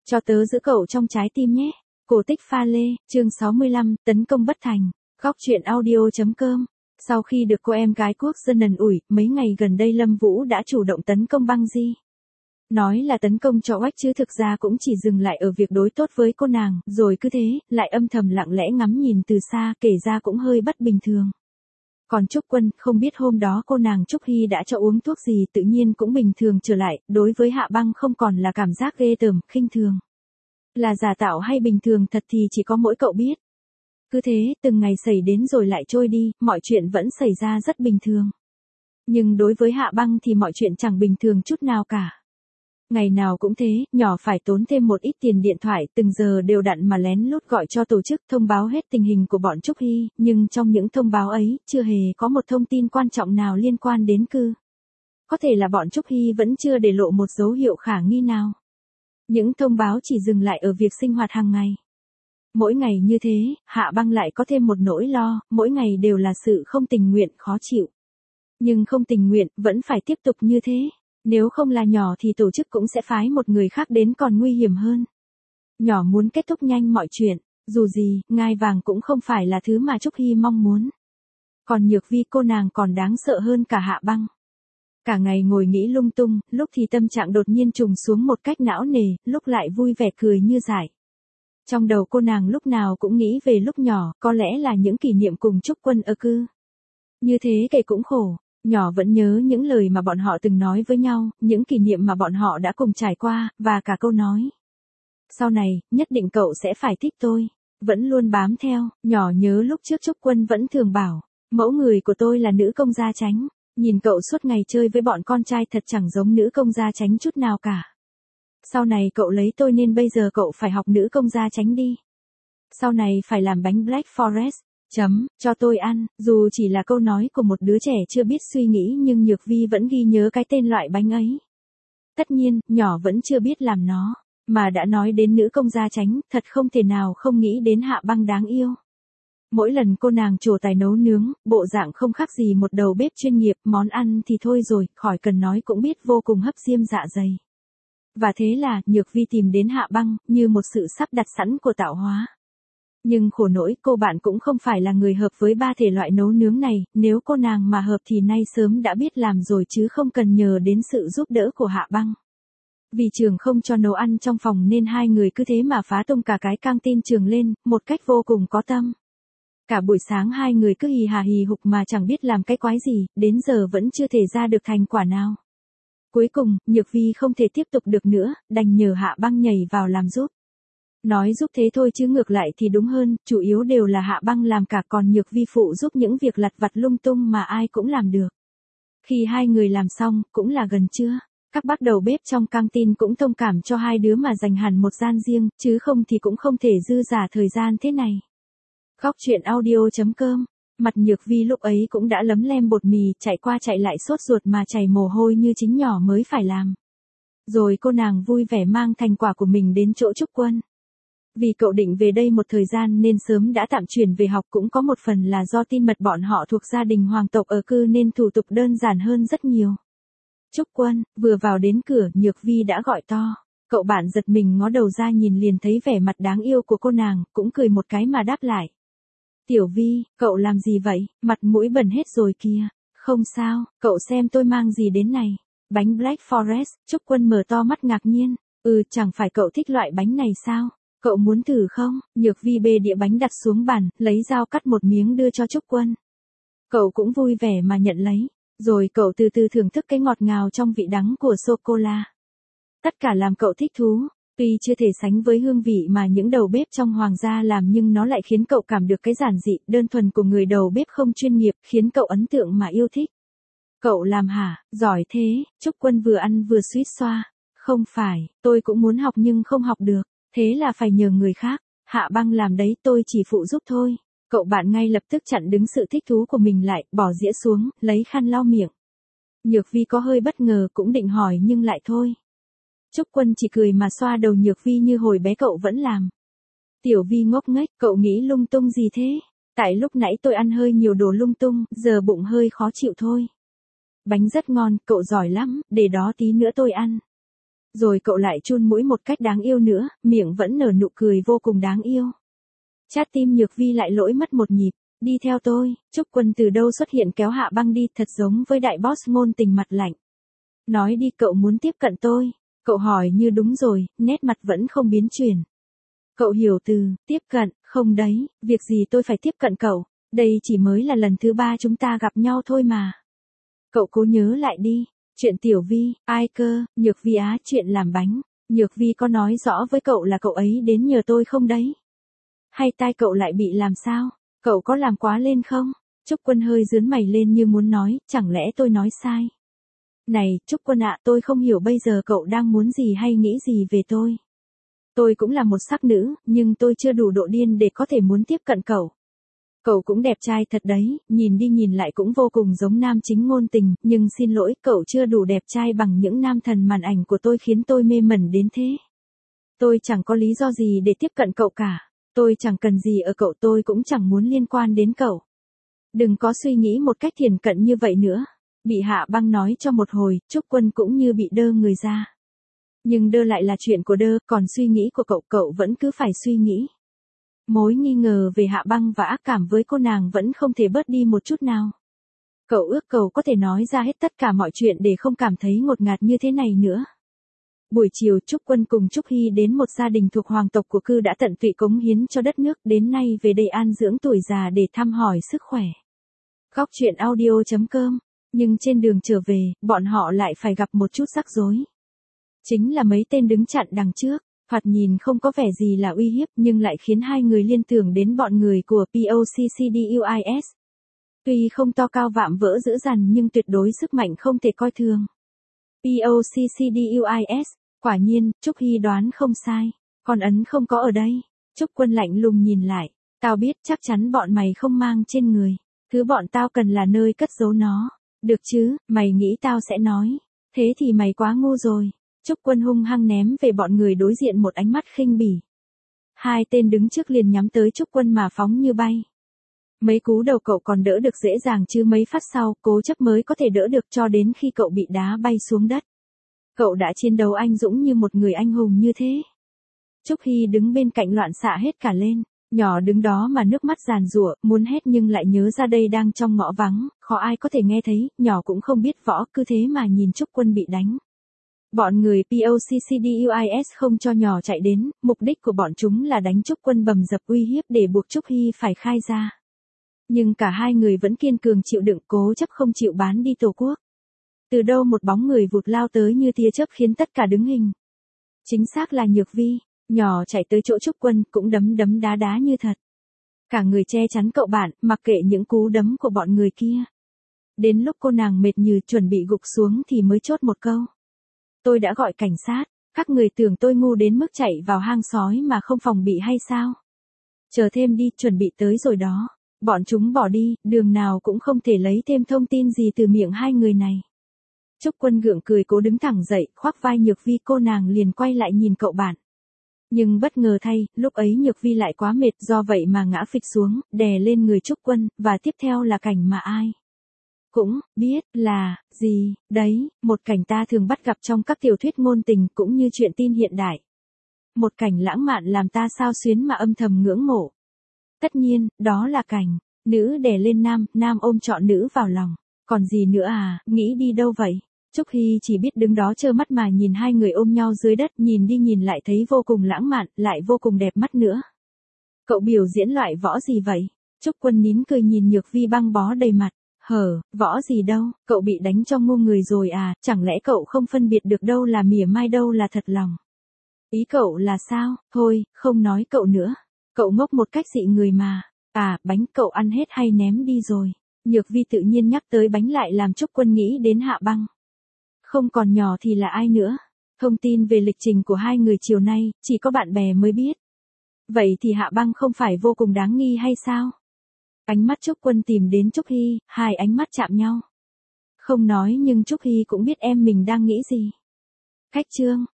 Cho tớ giữ cậu trong trái tim nhé. Cổ tích pha lê, chương 65, tấn công bất thành. Góc truyện audio.com. Sau khi được cô em gái quốc dân ẩn ủi, mấy ngày gần đây Lâm Vũ đã chủ động tấn công Băng Di. Nói là tấn công cho oách chứ thực ra cũng chỉ dừng lại ở việc đối tốt với cô nàng, rồi cứ thế, lại âm thầm lặng lẽ ngắm nhìn từ xa, kể ra cũng hơi bất bình thường. Còn Trúc Quân, không biết hôm đó cô nàng Trúc Hy đã cho uống thuốc gì, tự nhiên cũng bình thường trở lại, đối với Hạ Băng không còn là cảm giác ghê tởm, khinh thường. Là giả tạo hay bình thường thật thì chỉ có mỗi cậu biết. Cứ thế, từng ngày xảy đến rồi lại trôi đi, mọi chuyện vẫn xảy ra rất bình thường. Nhưng đối với Hạ Băng thì mọi chuyện chẳng bình thường chút nào cả. Ngày nào cũng thế, nhỏ phải tốn thêm một ít tiền điện thoại, từng giờ đều đặn mà lén lút gọi cho tổ chức thông báo hết tình hình của bọn Trúc Hy, nhưng trong những thông báo ấy, chưa hề có một thông tin quan trọng nào liên quan đến Cư. Có thể là bọn Trúc Hy vẫn chưa để lộ một dấu hiệu khả nghi nào. Những thông báo chỉ dừng lại ở việc sinh hoạt hàng ngày. Mỗi ngày như thế, Hạ Băng lại có thêm một nỗi lo, mỗi ngày đều là sự không tình nguyện, khó chịu. Nhưng không tình nguyện, vẫn phải tiếp tục như thế. Nếu không là nhỏ thì tổ chức cũng sẽ phái một người khác đến còn nguy hiểm hơn. Nhỏ muốn kết thúc nhanh mọi chuyện, dù gì, ngai vàng cũng không phải là thứ mà Trúc Hy mong muốn. Còn Nhược Vi cô nàng còn đáng sợ hơn cả Hạ Băng. Cả ngày ngồi nghĩ lung tung, lúc thì tâm trạng đột nhiên trùng xuống một cách não nề, lúc lại vui vẻ cười như dại. Trong đầu cô nàng lúc nào cũng nghĩ về lúc nhỏ, có lẽ là những kỷ niệm cùng Trúc Quân ở Cư. Như thế kể cũng khổ. Nhỏ vẫn nhớ những lời mà bọn họ từng nói với nhau, những kỷ niệm mà bọn họ đã cùng trải qua, và cả câu nói. Sau này, nhất định cậu sẽ phải thích tôi. Vẫn luôn bám theo, nhỏ nhớ lúc trước Trúc Quân vẫn thường bảo, mẫu người của tôi là nữ công gia chánh. Nhìn cậu suốt ngày chơi với bọn con trai thật chẳng giống nữ công gia chánh chút nào cả. Sau này cậu lấy tôi nên bây giờ cậu phải học nữ công gia chánh đi. Sau này phải làm bánh Black Forest. Cho tôi ăn, dù chỉ là câu nói của một đứa trẻ chưa biết suy nghĩ nhưng Nhược Vi vẫn ghi nhớ cái tên loại bánh ấy. Tất nhiên, nhỏ vẫn chưa biết làm nó, mà đã nói đến nữ công gia chánh, thật không thể nào không nghĩ đến Hạ Băng đáng yêu. Mỗi lần cô nàng trổ tài nấu nướng, bộ dạng không khác gì một đầu bếp chuyên nghiệp, món ăn thì thôi rồi, khỏi cần nói cũng biết vô cùng hấp diêm dạ dày. Và thế là, Nhược Vi tìm đến Hạ Băng, như một sự sắp đặt sẵn của tạo hóa. Nhưng khổ nỗi cô bạn cũng không phải là người hợp với ba thể loại nấu nướng này, nếu cô nàng mà hợp thì nay sớm đã biết làm rồi chứ không cần nhờ đến sự giúp đỡ của Hạ Băng. Vì trường không cho nấu ăn trong phòng nên hai người cứ thế mà phá tung cả cái căng tin trường lên, một cách vô cùng có tâm. Cả buổi sáng hai người cứ hì hà hì hục mà chẳng biết làm cái quái gì, đến giờ vẫn chưa thể ra được thành quả nào. Cuối cùng, Nhược Vi không thể tiếp tục được nữa, đành nhờ Hạ Băng nhảy vào làm giúp. Nói giúp thế thôi chứ ngược lại thì đúng hơn, chủ yếu đều là Hạ Băng làm cả còn Nhược Vi phụ giúp những việc lặt vặt lung tung mà ai cũng làm được. Khi hai người làm xong, cũng là gần trưa. Các bác đầu bếp trong căng tin cũng thông cảm cho hai đứa mà dành hẳn một gian riêng, chứ không thì cũng không thể dư giả thời gian thế này. Góc truyện audio.com. Mặt Nhược Vi lúc ấy cũng đã lấm lem bột mì, chạy qua chạy lại sốt ruột mà chảy mồ hôi như chính nhỏ mới phải làm. Rồi cô nàng vui vẻ mang thành quả của mình đến chỗ Trúc Quân. Vì cậu định về đây một thời gian nên sớm đã tạm chuyển về học, cũng có một phần là do tin mật bọn họ thuộc gia đình hoàng tộc ở Cư nên thủ tục đơn giản hơn rất nhiều. Trúc Quân, vừa vào đến cửa Nhược Vi đã gọi to. Cậu bạn giật mình ngó đầu ra nhìn liền thấy vẻ mặt đáng yêu của cô nàng, cũng cười một cái mà đáp lại. Tiểu Vi, cậu làm gì vậy, mặt mũi bẩn hết rồi kìa. Không sao, cậu xem tôi mang gì đến này. Bánh Black Forest. Trúc Quân mở to mắt ngạc nhiên. Chẳng phải cậu thích loại bánh này sao? Cậu muốn thử không? Nhược Vi bê đĩa bánh đặt xuống bàn, lấy dao cắt một miếng đưa cho Trúc Quân. Cậu cũng vui vẻ mà nhận lấy. Rồi cậu từ từ thưởng thức cái ngọt ngào trong vị đắng của sô-cô-la. Tất cả làm cậu thích thú. Tuy chưa thể sánh với hương vị mà những đầu bếp trong hoàng gia làm nhưng nó lại khiến cậu cảm được cái giản dị, đơn thuần của người đầu bếp không chuyên nghiệp, khiến cậu ấn tượng mà yêu thích. Cậu làm hả? Giỏi thế. Trúc Quân vừa ăn vừa suýt xoa. Không phải, tôi cũng muốn học nhưng không học được. Thế là phải nhờ người khác. Hạ Băng làm đấy, tôi chỉ phụ giúp thôi. Cậu bạn ngay lập tức chặn đứng sự thích thú của mình lại, bỏ dĩa xuống, lấy khăn lau miệng. Nhược Vi có hơi bất ngờ cũng định hỏi nhưng lại thôi. Trúc Quân chỉ cười mà xoa đầu Nhược Vi như hồi bé cậu vẫn làm. Tiểu Vi ngốc nghếch, cậu nghĩ lung tung gì thế? Tại lúc nãy tôi ăn hơi nhiều đồ lung tung, giờ bụng hơi khó chịu thôi. Bánh rất ngon, cậu giỏi lắm, để đó tí nữa tôi ăn. Rồi cậu lại chun mũi một cách đáng yêu nữa, miệng vẫn nở nụ cười vô cùng đáng yêu. Trái tim Nhược Vi lại lỗi mất một nhịp. Đi theo tôi, Trúc Quân từ đâu xuất hiện kéo Hạ Băng đi, thật giống với đại boss ngôn tình mặt lạnh. Nói đi, cậu muốn tiếp cận tôi. Cậu hỏi như đúng rồi, nét mặt vẫn không biến chuyển. Cậu hiểu từ, tiếp cận, không đấy, việc gì tôi phải tiếp cận cậu, đây chỉ mới là lần thứ 3 chúng ta gặp nhau thôi mà. Cậu cố nhớ lại đi, chuyện Tiểu Vi, ai cơ, Nhược Vi á, chuyện làm bánh, Nhược Vi có nói rõ với cậu là cậu ấy đến nhờ tôi không đấy? Hay tai cậu lại bị làm sao? Cậu có làm quá lên không? Trúc Quân hơi rướn mày lên như muốn nói, chẳng lẽ tôi nói sai? Này, Trúc Quân ạ, tôi không hiểu bây giờ cậu đang muốn gì hay nghĩ gì về tôi. Tôi cũng là một sắc nữ, nhưng tôi chưa đủ độ điên để có thể muốn tiếp cận cậu. Cậu cũng đẹp trai thật đấy, nhìn đi nhìn lại cũng vô cùng giống nam chính ngôn tình, nhưng xin lỗi, cậu chưa đủ đẹp trai bằng những nam thần màn ảnh của tôi khiến tôi mê mẩn đến thế. Tôi chẳng có lý do gì để tiếp cận cậu cả. Tôi chẳng cần gì ở cậu, tôi cũng chẳng muốn liên quan đến cậu. Đừng có suy nghĩ một cách thiển cận như vậy nữa. Bị Hạ Băng nói cho một hồi, Trúc Quân cũng như bị đơ người ra. Nhưng đơ lại là chuyện của đơ, còn suy nghĩ của cậu vẫn cứ phải suy nghĩ. Mối nghi ngờ về Hạ Băng và ác cảm với cô nàng vẫn không thể bớt đi một chút nào. Cậu ước cậu có thể nói ra hết tất cả mọi chuyện để không cảm thấy ngột ngạt như thế này nữa. Buổi chiều, Trúc Quân cùng Trúc Hy đến một gia đình thuộc hoàng tộc của Cư đã tận tụy cống hiến cho đất nước, đến nay về đây an dưỡng tuổi già để thăm hỏi sức khỏe. Góc truyện audio.com. Nhưng trên đường trở về, bọn họ lại phải gặp một chút rắc rối. Chính là mấy tên đứng chặn đằng trước, thoạt nhìn không có vẻ gì là uy hiếp nhưng lại khiến hai người liên tưởng đến bọn người của POCCDUIS. Tuy không to cao vạm vỡ dữ dằn nhưng tuyệt đối sức mạnh không thể coi thường. POCCDUIS, quả nhiên, Trúc Hy đoán không sai, con ấn không có ở đây. Trúc Quân lạnh lùng nhìn lại, tao biết chắc chắn bọn mày không mang trên người, thứ bọn tao cần là nơi cất giấu nó. Được chứ, mày nghĩ tao sẽ nói, thế thì mày quá ngu rồi. Trúc Quân hung hăng ném về bọn người đối diện một ánh mắt khinh bỉ. Hai tên đứng trước liền nhắm tới Trúc Quân mà phóng như bay. Mấy cú đầu cậu còn đỡ được dễ dàng chứ mấy phát sau, cố chấp mới có thể đỡ được cho đến khi cậu bị đá bay xuống đất. Cậu đã chiến đấu anh dũng như một người anh hùng như thế. Trúc Hy đứng bên cạnh loạn xạ hết cả lên, nhỏ đứng đó mà nước mắt giàn giụa, muốn hét nhưng lại nhớ ra đây đang trong ngõ vắng, khó ai có thể nghe thấy, nhỏ cũng không biết võ, cứ thế mà nhìn Trúc Quân bị đánh. Bọn người POCCDUIS không cho nhỏ chạy đến, mục đích của bọn chúng là đánh Trúc Quân bầm dập uy hiếp để buộc Trúc Hy phải khai ra. Nhưng cả hai người vẫn kiên cường chịu đựng, cố chấp không chịu bán đi tổ quốc. Từ đâu một bóng người vụt lao tới như tia chớp khiến tất cả đứng hình. Chính xác là Nhược Vi, nhỏ chạy tới chỗ Trúc Quân cũng đấm đấm đá đá như thật. Cả người che chắn cậu bạn, mặc kệ những cú đấm của bọn người kia. Đến lúc cô nàng mệt như chuẩn bị gục xuống thì mới chốt một câu. Tôi đã gọi cảnh sát, các người tưởng tôi ngu đến mức chạy vào hang sói mà không phòng bị hay sao? Chờ thêm đi, chuẩn bị tới rồi đó. Bọn chúng bỏ đi, đường nào cũng không thể lấy thêm thông tin gì từ miệng hai người này. Trúc Quân gượng cười cố đứng thẳng dậy, khoác vai Nhược Vi, cô nàng liền quay lại nhìn cậu bạn. Nhưng bất ngờ thay, lúc ấy Nhược Vi lại quá mệt, do vậy mà ngã phịch xuống, đè lên người Trúc Quân, và tiếp theo là cảnh mà ai cũng biết là gì, đấy, một cảnh ta thường bắt gặp trong các tiểu thuyết ngôn tình cũng như truyện tin hiện đại. Một cảnh lãng mạn làm ta xao xuyến mà âm thầm ngưỡng mộ. Tất nhiên, đó là cảnh nữ đè lên nam, nam ôm trọn nữ vào lòng. Còn gì nữa à, nghĩ đi đâu vậy? Trúc Hy chỉ biết đứng đó trơ mắt mà nhìn hai người ôm nhau dưới đất, nhìn đi nhìn lại thấy vô cùng lãng mạn, lại vô cùng đẹp mắt nữa. Cậu biểu diễn loại võ gì vậy? Trúc Quân nín cười nhìn Nhược Vi băng bó đầy mặt. Võ gì đâu, cậu bị đánh cho ngu người rồi à, chẳng lẽ cậu không phân biệt được đâu là mỉa mai đâu là thật lòng? Ý cậu là sao? Thôi, không nói cậu nữa. Cậu ngốc một cách dị người mà. À, bánh cậu ăn hết hay ném đi rồi? Nhược Vi tự nhiên nhắc tới bánh lại làm Trúc Quân nghĩ đến Hạ Băng. Không còn nhỏ thì là ai nữa? Thông tin về lịch trình của hai người chiều nay, chỉ có bạn bè mới biết. Vậy thì Hạ Băng không phải vô cùng đáng nghi hay sao? Ánh mắt Trúc Quân tìm đến Trúc Hy, hai ánh mắt chạm nhau. Không nói nhưng Trúc Hy cũng biết em mình đang nghĩ gì. Khách trương,